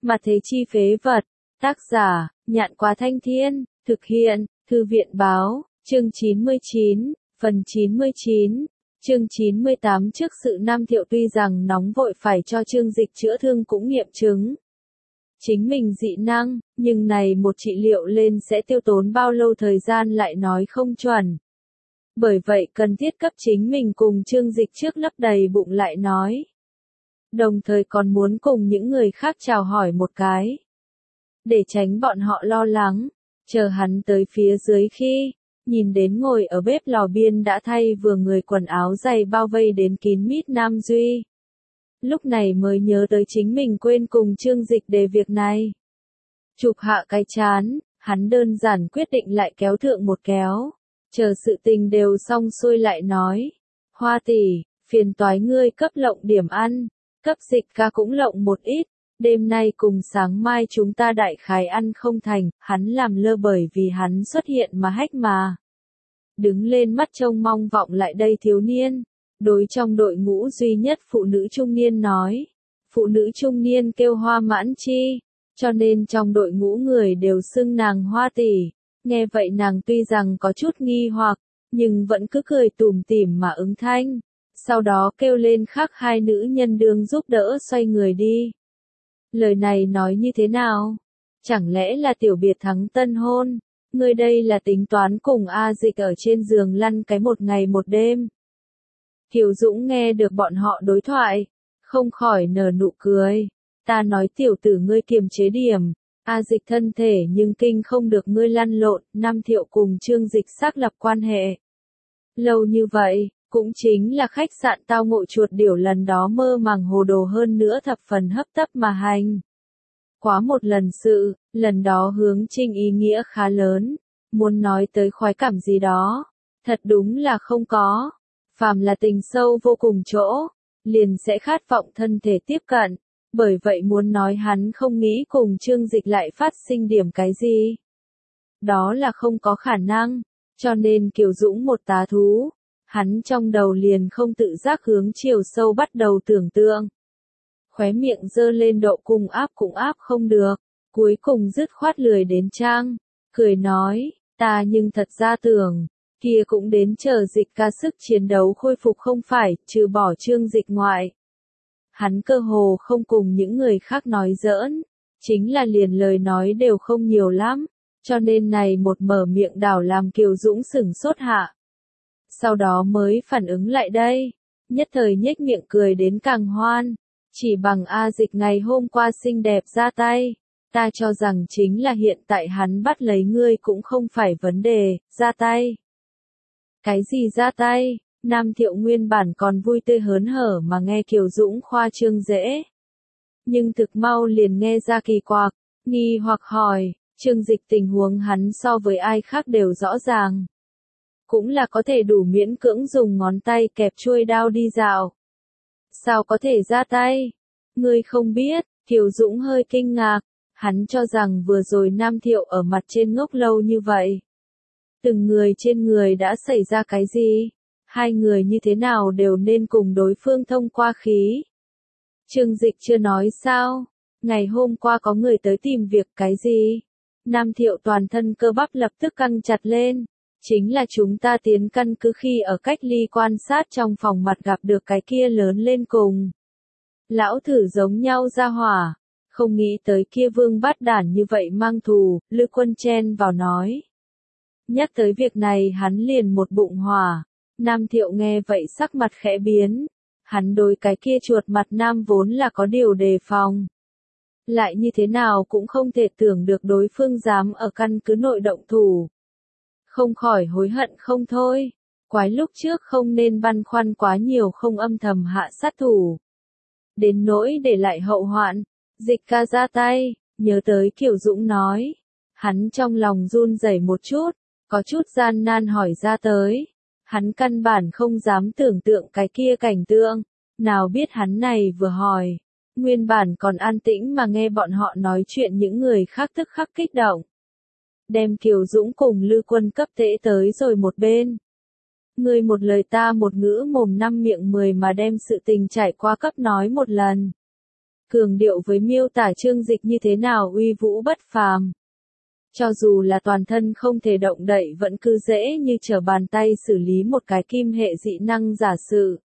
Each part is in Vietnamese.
Mà thế chi phế vật. Tác giả, Nhạn Quá Thanh Thiên, thực hiện, Thư viện Báo, chương 99, phần 99, chương 98. Trước sự Nam Thiệu tuy rằng nóng vội phải cho Trương Dịch chữa thương cũng nghiệm chứng chính mình dị năng, nhưng này một trị liệu lên sẽ tiêu tốn bao lâu thời gian lại nói không chuẩn. Bởi vậy cần thiết cấp chính mình cùng Trương Dịch trước lấp đầy bụng lại nói. Đồng thời còn muốn cùng những người khác chào hỏi một cái. Để tránh bọn họ lo lắng, chờ hắn tới phía dưới khi, nhìn đến ngồi ở bếp lò biên đã thay vừa người quần áo dày bao vây đến kín mít Nam Duy. Lúc này mới nhớ tới chính mình quên cùng Trương Dịch đề việc này. Chụp hạ cái chán, hắn đơn giản quyết định lại kéo thượng một kéo. Chờ sự tình đều xong xuôi lại nói. Hoa tỷ, phiền toái ngươi cấp lộng điểm ăn, cấp Dịch ca cũng lộng một ít. Đêm nay cùng sáng mai chúng ta đại khái ăn không thành, hắn làm lơ bởi vì hắn xuất hiện mà hách mà. Đứng lên mắt trông mong vọng lại đây thiếu niên. Đối trong đội ngũ duy nhất phụ nữ trung niên nói. Phụ nữ trung niên kêu Hoa Mãn Chi, cho nên trong đội ngũ người đều xưng nàng Hoa tỷ. Nghe vậy nàng tuy rằng có chút nghi hoặc, nhưng vẫn cứ cười tủm tỉm mà ứng thanh. Sau đó kêu lên khác hai nữ nhân đương giúp đỡ xoay người đi. Lời này nói như thế nào? Chẳng lẽ là tiểu biệt thắng tân hôn? Ngươi đây là tính toán cùng A Dịch ở trên giường lăn cái một ngày một đêm. Kiều Dũng nghe được bọn họ đối thoại, không khỏi nở nụ cười. Ta nói tiểu tử ngươi kiềm chế điểm, A Dịch thân thể nhưng kinh không được ngươi lăn lộn. Nam Thiệu cùng Trương Dịch xác lập quan hệ. Lâu như vậy, cũng chính là khách sạn tao ngộ chuột điểu lần đó mơ màng hồ đồ hơn nữa thập phần hấp tấp mà hành. Quá một lần sự, lần đó hướng trinh ý nghĩa khá lớn, muốn nói tới khoái cảm gì đó, thật đúng là không có. Phàm là tình sâu vô cùng chỗ, liền sẽ khát vọng thân thể tiếp cận, bởi vậy muốn nói hắn không nghĩ cùng Trương Dịch lại phát sinh điểm cái gì. Đó là không có khả năng, cho nên Kiều Dũng một tá thú, hắn trong đầu liền không tự giác hướng chiều sâu bắt đầu tưởng tượng. Khóe miệng dơ lên độ cùng áp cũng áp không được, cuối cùng dứt khoát lười đến trang, cười nói, ta nhưng thật ra tưởng, kia cũng đến chờ Dịch ca sức chiến đấu khôi phục không phải, trừ bỏ Trương Dịch ngoại. Hắn cơ hồ không cùng những người khác nói giỡn, chính là liền lời nói đều không nhiều lắm, cho nên này một mở miệng đảo làm Kiều Dũng sửng sốt hạ. Sau đó mới phản ứng lại đây, nhất thời nhếch miệng cười đến càng hoan, chỉ bằng A Dịch ngày hôm qua xinh đẹp ra tay, ta cho rằng chính là hiện tại hắn bắt lấy ngươi cũng không phải vấn đề, ra tay. Cái gì ra tay? Nam Thiệu nguyên bản còn vui tươi hớn hở mà nghe Kiều Dũng khoa trương dễ. Nhưng thực mau liền nghe ra kỳ quặc, nghi hoặc hỏi, Trương Dịch tình huống hắn so với ai khác đều rõ ràng. Cũng là có thể đủ miễn cưỡng dùng ngón tay kẹp chuôi đao đi dạo. Sao có thể ra tay? Ngươi không biết, Kiều Dũng hơi kinh ngạc, hắn cho rằng vừa rồi Nam Thiệu ở mặt trên ngốc lâu như vậy. Từng người trên người đã xảy ra cái gì? Hai người như thế nào đều nên cùng đối phương thông qua khí? Trương Dịch chưa nói sao? Ngày hôm qua có người tới tìm việc cái gì? Nam Thiệu toàn thân cơ bắp lập tức căng chặt lên. Chính là chúng ta tiến căn cứ khi ở cách ly quan sát trong phòng mặt gặp được cái kia lớn lên cùng. Lão thử giống nhau ra hỏa, không nghĩ tới kia vương bát đản như vậy mang thù, Lư Quân chen vào nói. Nhắc tới việc này hắn liền một bụng hỏa, Nam Thiệu nghe vậy sắc mặt khẽ biến, hắn đối cái kia chuột mặt nam vốn là có điều đề phòng. Lại như thế nào cũng không thể tưởng được đối phương dám ở căn cứ nội động thủ. Không khỏi hối hận không thôi, quái lúc trước không nên băn khoăn quá nhiều không âm thầm hạ sát thủ. Đến nỗi để lại hậu hoạn, Dịch ca ra tay, nhớ tới Kiều Dũng nói. Hắn trong lòng run rẩy một chút, có chút gian nan hỏi ra tới. Hắn căn bản không dám tưởng tượng cái kia cảnh tượng, nào biết hắn này vừa hỏi. Nguyên bản còn an tĩnh mà nghe bọn họ nói chuyện những người khác tức khắc kích động. Đem Kiều Dũng cùng Lư Quân cấp tễ tới rồi một bên. Người một lời ta một ngữ mồm năm miệng 10 mà đem sự tình trải qua cấp nói một lần. cường điệu với miêu tả Trương Dịch như thế nào uy vũ bất phàm. Cho dù là toàn thân không thể động đậy vẫn cứ dễ như trở bàn tay xử lý một cái kim hệ dị năng giả sự.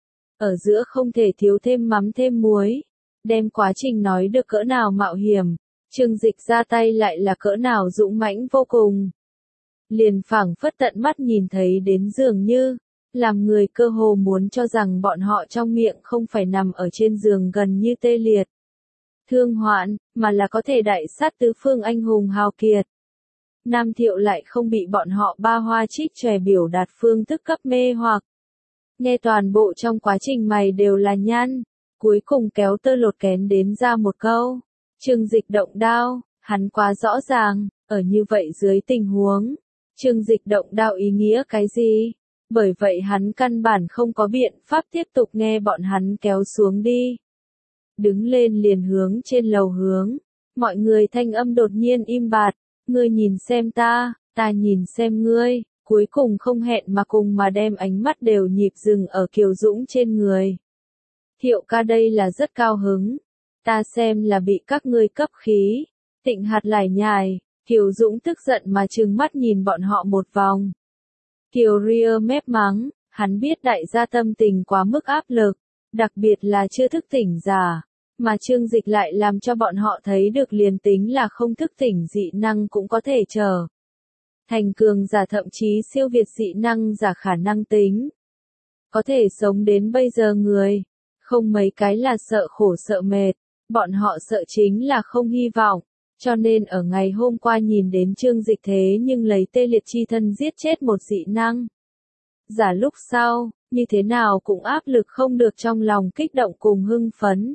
Ở giữa không thể thiếu thêm mắm thêm muối, đem quá trình nói được cỡ nào mạo hiểm, Trương Dịch ra tay lại là cỡ nào dũng mãnh vô cùng. Liền phảng phất tận mắt nhìn thấy đến dường như, làm người cơ hồ muốn cho rằng bọn họ trong miệng không phải nằm ở trên giường gần như tê liệt, thương hoạn, mà là có thể đại sát tứ phương anh hùng hào kiệt. Nam Thiệu lại không bị bọn họ ba hoa trích chòe biểu đạt phương thức cấp mê hoặc. Nghe toàn bộ trong quá trình mày đều là nhăn, cuối cùng kéo tơ lột kén đến ra một câu. Trương Dịch động đao, hắn quá rõ ràng, ở như vậy dưới tình huống, Trương Dịch động đao ý nghĩa cái gì? Bởi vậy hắn căn bản không có biện pháp tiếp tục nghe bọn hắn kéo xuống đi. Đứng lên liền hướng trên lầu hướng, mọi người thanh âm đột nhiên im bặt, ngươi nhìn xem ta nhìn xem ngươi, cuối cùng không hẹn mà cùng mà đem ánh mắt đều nhịp dừng ở Kiều Dũng trên người. Thiệu ca đây là rất cao hứng, ta xem là bị các ngươi cấp khí. Tịnh Hạt lải nhải, Kiều Dũng tức giận mà trừng mắt nhìn bọn họ một vòng. Kiều ria mép mắng, hắn biết đại gia tâm tình quá mức áp lực, đặc biệt là chưa thức tỉnh giả, mà Trương Dịch lại làm cho bọn họ thấy được liền tính là không thức tỉnh dị năng cũng có thể trở thành cường giả, thậm chí siêu việt dị năng giả khả năng tính. Có thể sống đến bây giờ người, không mấy cái là sợ khổ sợ mệt, bọn họ sợ chính là không hy vọng. Cho nên ở ngày hôm qua nhìn đến Trương Dịch thế nhưng lấy tê liệt chi thân giết chết một dị năng giả lúc sau, như thế nào cũng áp lực không được trong lòng kích động cùng hưng phấn.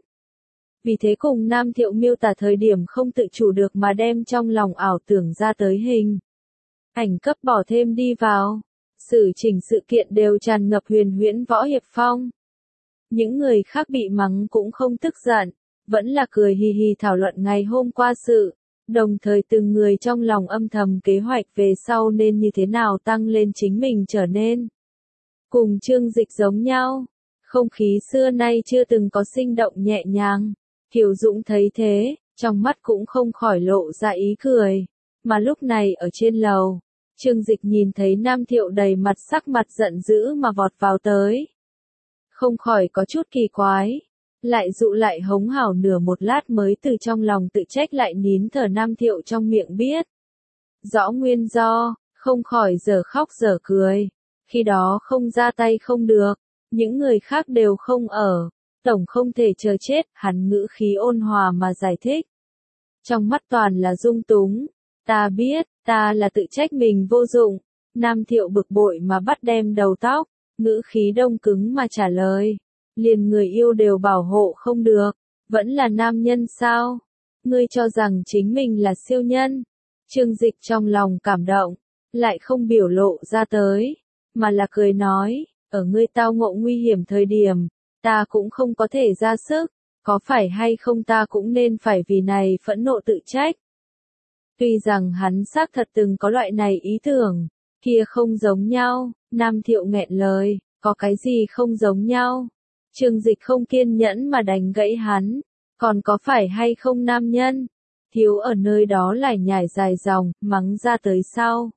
Vì thế cùng Nam Thiệu miêu tả thời điểm không tự chủ được mà đem trong lòng ảo tưởng ra tới hình ảnh cấp bỏ thêm đi vào. Xử chỉnh sự kiện đều tràn ngập huyền huyễn võ hiệp phong. Những người khác bị mắng cũng không tức giận, vẫn là cười hì hì thảo luận ngày hôm qua sự, đồng thời từng người trong lòng âm thầm kế hoạch về sau nên như thế nào tăng lên chính mình trở nên cùng Trương Dịch giống nhau. Không khí xưa nay chưa từng có sinh động nhẹ nhàng. Kiều Dũng thấy thế, trong mắt cũng không khỏi lộ ra ý cười. Mà lúc này ở trên lầu, Trương Dịch nhìn thấy Nam Thiệu đầy mặt sắc mặt giận dữ mà vọt vào tới. Không khỏi có chút kỳ quái. Lại dụ lại hống hào nửa một lát mới từ trong lòng tự trách lại nín thở Nam Thiệu trong miệng biết rõ nguyên do, không khỏi giờ khóc giờ cười. Khi đó không ra tay không được, những người khác đều không ở, tổng không thể chờ chết, hắn ngữ khí ôn hòa mà giải thích. Trong mắt toàn là dung túng, ta biết, ta là tự trách mình vô dụng. Nam Thiệu bực bội mà bắt đem đầu tóc, ngữ khí đông cứng mà trả lời. Liền người yêu đều bảo hộ không được, vẫn là nam nhân sao? Ngươi cho rằng chính mình là siêu nhân. Trương Dịch trong lòng cảm động, lại không biểu lộ ra tới, mà là cười nói, ở ngươi tao ngộ nguy hiểm thời điểm, ta cũng không có thể ra sức, có phải hay không ta cũng nên phải vì này phẫn nộ tự trách. Tuy rằng hắn xác thật từng có loại này ý tưởng, kia không giống nhau, Nam Thiệu nghẹn lời, có cái gì không giống nhau? Trương Dịch không kiên nhẫn mà đánh gãy hắn, còn có phải hay không nam nhân? Thiếu ở nơi đó lải nhải dài dòng, mắng ra tới sau.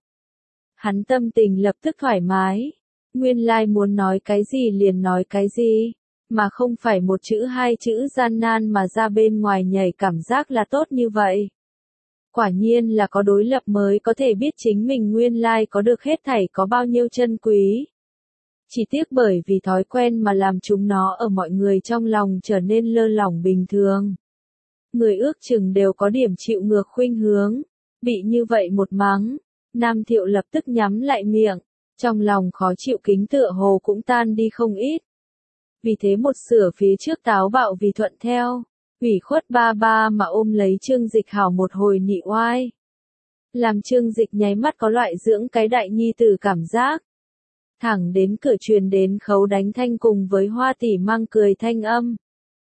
Hắn tâm tình lập tức thoải mái, nguyên lai muốn nói cái gì liền nói cái gì, mà không phải một chữ hai chữ gian nan mà ra bên ngoài nhảy cảm giác là tốt như vậy. Quả nhiên là có đối lập mới có thể biết chính mình nguyên lai có được hết thảy có bao nhiêu chân quý. Chỉ tiếc bởi vì thói quen mà làm chúng nó ở mọi người trong lòng trở nên lơ lỏng bình thường. Người ước chừng đều có điểm chịu ngược khuynh hướng, bị như vậy một mắng, Nam Thiệu lập tức nhắm lại miệng, trong lòng khó chịu kính tựa hồ cũng tan đi không ít. Vì thế một sửa phía trước táo bạo vì thuận theo, ủy khuất ba ba mà ôm lấy Trương Dịch hảo một hồi nị oai. Làm Trương Dịch nháy mắt có loại dưỡng cái đại nhi tử cảm giác. Thẳng đến cửa truyền đến Khấu Đánh Thanh cùng với Hoa Tỷ mang cười thanh âm.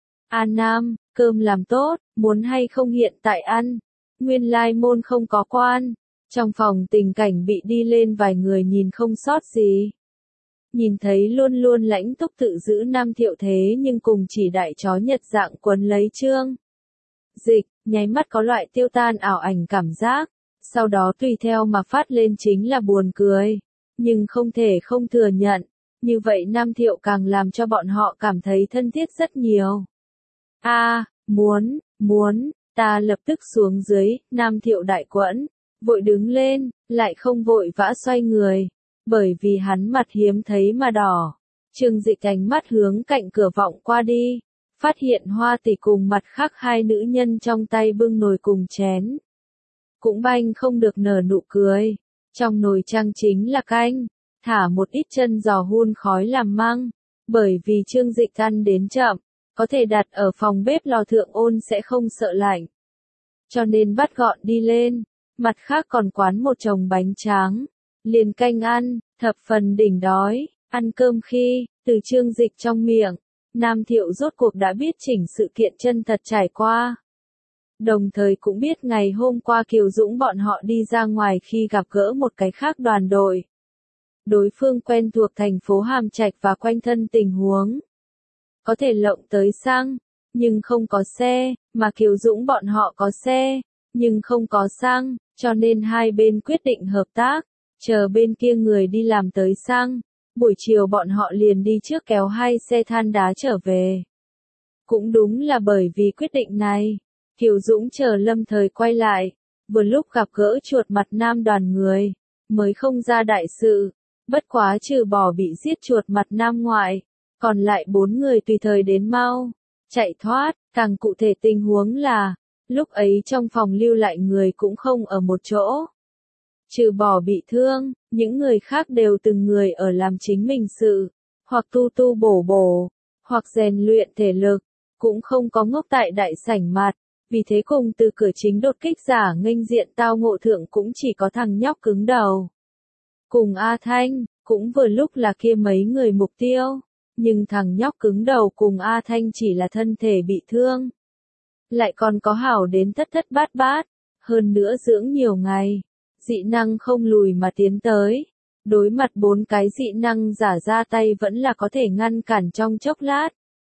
An Nam, cơm làm tốt, muốn hay không hiện tại ăn. Nguyên lai môn không có quan. Trong phòng tình cảnh bị đi lên vài người nhìn không sót gì. nhìn thấy luôn luôn lãnh túc tự giữ Nam Thiệu thế nhưng cùng chỉ đại chó nhật dạng quấn lấy Trương Dịch, nháy mắt có loại tiêu tan ảo ảnh cảm giác, sau đó tùy theo mà phát lên chính là buồn cười, nhưng không thể không thừa nhận, như vậy Nam Thiệu càng làm cho bọn họ cảm thấy thân thiết rất nhiều. Muốn, ta lập tức xuống dưới, Nam Thiệu đại quẫn, vội đứng lên, lại không vội vã xoay người, bởi vì hắn mặt hiếm thấy mà đỏ. Trương Dịch ánh mắt hướng cạnh cửa vọng qua đi, phát hiện Hoa Tỷ cùng mặt khác hai nữ nhân trong tay bưng nồi cùng chén. Cũng banh không được nở nụ cười, trong nồi trang chính là canh, thả một ít chân giò hun khói làm măng, bởi vì Trương Dịch ăn đến chậm, có thể đặt ở phòng bếp lò thượng ôn sẽ không sợ lạnh. Cho nên bắt gọn đi lên, mặt khác còn quán một chồng bánh tráng, liền canh ăn, thập phần đỉnh đói, ăn cơm khi, từ Trương Dịch trong miệng, Nam Thiệu rốt cuộc đã biết chỉnh sự kiện chân thật trải qua. Đồng thời cũng biết ngày hôm qua Kiều Dũng bọn họ đi ra ngoài khi gặp gỡ một cái khác đoàn đội. Đối phương quen thuộc thành phố Hàm Trạch và quanh thân tình huống. Có thể lộng tới xăng, nhưng không có xe, mà Kiều Dũng bọn họ có xe, nhưng không có xăng, cho nên hai bên quyết định hợp tác, chờ bên kia người đi làm tới xăng, buổi chiều bọn họ liền đi trước kéo hai xe than đá trở về. Cũng đúng là bởi vì quyết định này, Kiều Dũng chờ Lâm Thời quay lại, vừa lúc gặp gỡ chuột mặt nam đoàn người, mới không ra đại sự, bất quá trừ bỏ bị giết chuột mặt nam ngoại, còn lại 4 người tùy thời đến mau, chạy thoát, càng cụ thể tình huống là, lúc ấy trong phòng lưu lại người cũng không ở một chỗ. Trừ bỏ bị thương, những người khác đều từng người ở làm chính mình sự, hoặc tu bổ, hoặc rèn luyện thể lực, cũng không có ngốc tại đại sảnh mặt, vì thế cùng từ cửa chính đột kích giả nghênh diện tao ngộ thượng cũng chỉ có thằng nhóc cứng đầu. Cùng A Thanh, cũng vừa lúc là kia mấy người mục tiêu, nhưng thằng nhóc cứng đầu cùng A Thanh chỉ là thân thể bị thương. Lại còn có hảo đến thất thất bát bát, hơn nữa dưỡng nhiều ngày, dị năng không lùi mà tiến tới. Đối mặt 4 cái dị năng giả ra tay vẫn là có thể ngăn cản trong chốc lát.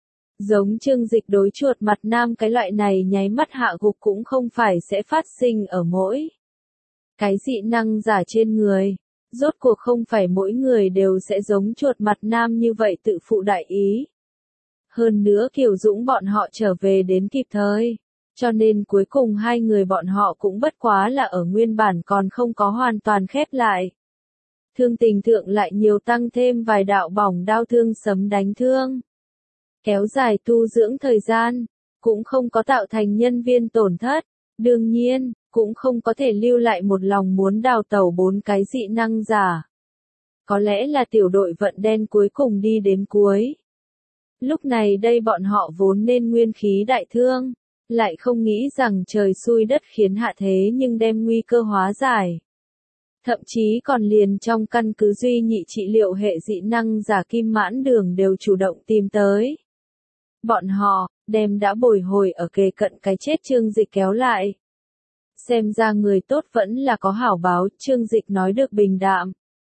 Giống Trương Dịch đối chuột mặt nam cái loại này nháy mắt hạ gục cũng không phải sẽ phát sinh ở mỗi cái dị năng giả trên người. Rốt cuộc không phải mỗi người đều sẽ giống chuột mặt nam như vậy tự phụ đại ý. Hơn nữa Kiều Dũng bọn họ trở về đến kịp thời, cho nên cuối cùng hai người bọn họ cũng bất quá là ở nguyên bản còn không có hoàn toàn khép lại. Thương tình thượng lại nhiều tăng thêm vài đạo bỏng đau thương sấm đánh thương. Kéo dài tu dưỡng thời gian, cũng không có tạo thành nhân viên tổn thất, đương nhiên, cũng không có thể lưu lại một lòng muốn đào tẩu 4 cái dị năng giả. Có lẽ là tiểu đội vận đen cuối cùng đi đến cuối. Lúc này đây bọn họ vốn nên nguyên khí đại thương, lại không nghĩ rằng trời xui đất khiến hạ thế nhưng đem nguy cơ hóa giải. Thậm chí còn liền trong căn cứ duy nhị trị liệu hệ dị năng giả Kim Mãn Đường đều chủ động tìm tới. Bọn họ, đem đã bồi hồi ở kề cận cái chết Trương Dịch kéo lại. Xem ra người tốt vẫn là có hảo báo, Trương Dịch nói được bình đạm.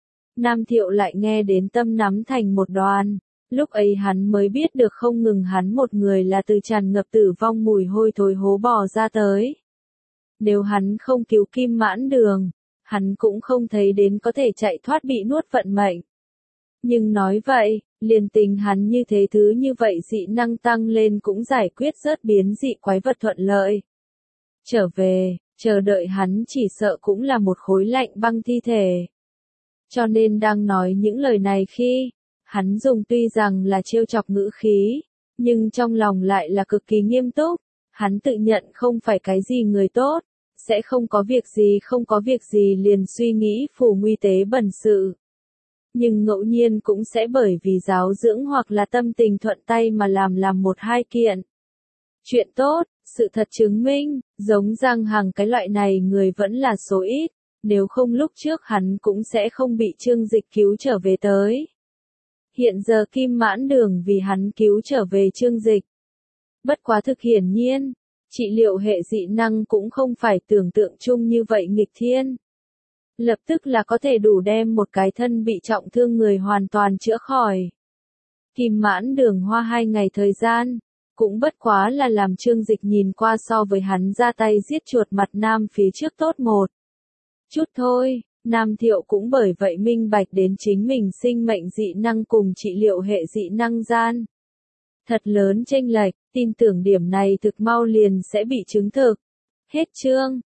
Nam Thiệu lại nghe đến tâm nắm thành một đoàn, lúc ấy hắn mới biết được không ngừng hắn một người là từ tràn ngập tử vong mùi hôi thối hố bò ra tới. Nếu hắn không cứu Kim Mãn Đường, hắn cũng không thấy đến có thể chạy thoát bị nuốt vận mệnh. Nhưng nói vậy, liền tình hắn như thế thứ như vậy dị năng tăng lên cũng giải quyết rớt biến dị quái vật thuận lợi. Trở về, chờ đợi hắn chỉ sợ cũng là một khối lạnh băng thi thể. Cho nên đang nói những lời này khi, hắn dùng tuy rằng là trêu chọc ngữ khí, nhưng trong lòng lại là cực kỳ nghiêm túc, hắn tự nhận không phải cái gì người tốt, sẽ không có việc gì liền suy nghĩ phù nguy tế bẩn sự. Nhưng ngẫu nhiên cũng sẽ bởi vì giáo dưỡng hoặc là tâm tình thuận tay mà làm một hai kiện. Chuyện tốt, sự thật chứng minh, giống Giang Hằng cái loại này người vẫn là số ít, nếu không lúc trước hắn cũng sẽ không bị Trương Dịch cứu trở về tới. Hiện giờ Kim Mãn Đường vì hắn cứu trở về Trương Dịch. Bất quá thực hiển nhiên, trị liệu hệ dị năng cũng không phải tưởng tượng chung như vậy nghịch thiên. lập tức là có thể đủ đem một cái thân bị trọng thương người hoàn toàn chữa khỏi. Kim Mãn Đường hoa 2 ngày thời gian, cũng bất quá là làm Trương Dịch nhìn qua so với hắn ra tay giết chuột mặt nam phía trước tốt một chút thôi. Nam Thiệu cũng bởi vậy minh bạch đến chính mình sinh mệnh dị năng cùng trị liệu hệ dị năng gian thật lớn chênh lệch, tin tưởng điểm này thực mau liền sẽ bị chứng thực. Hết chương.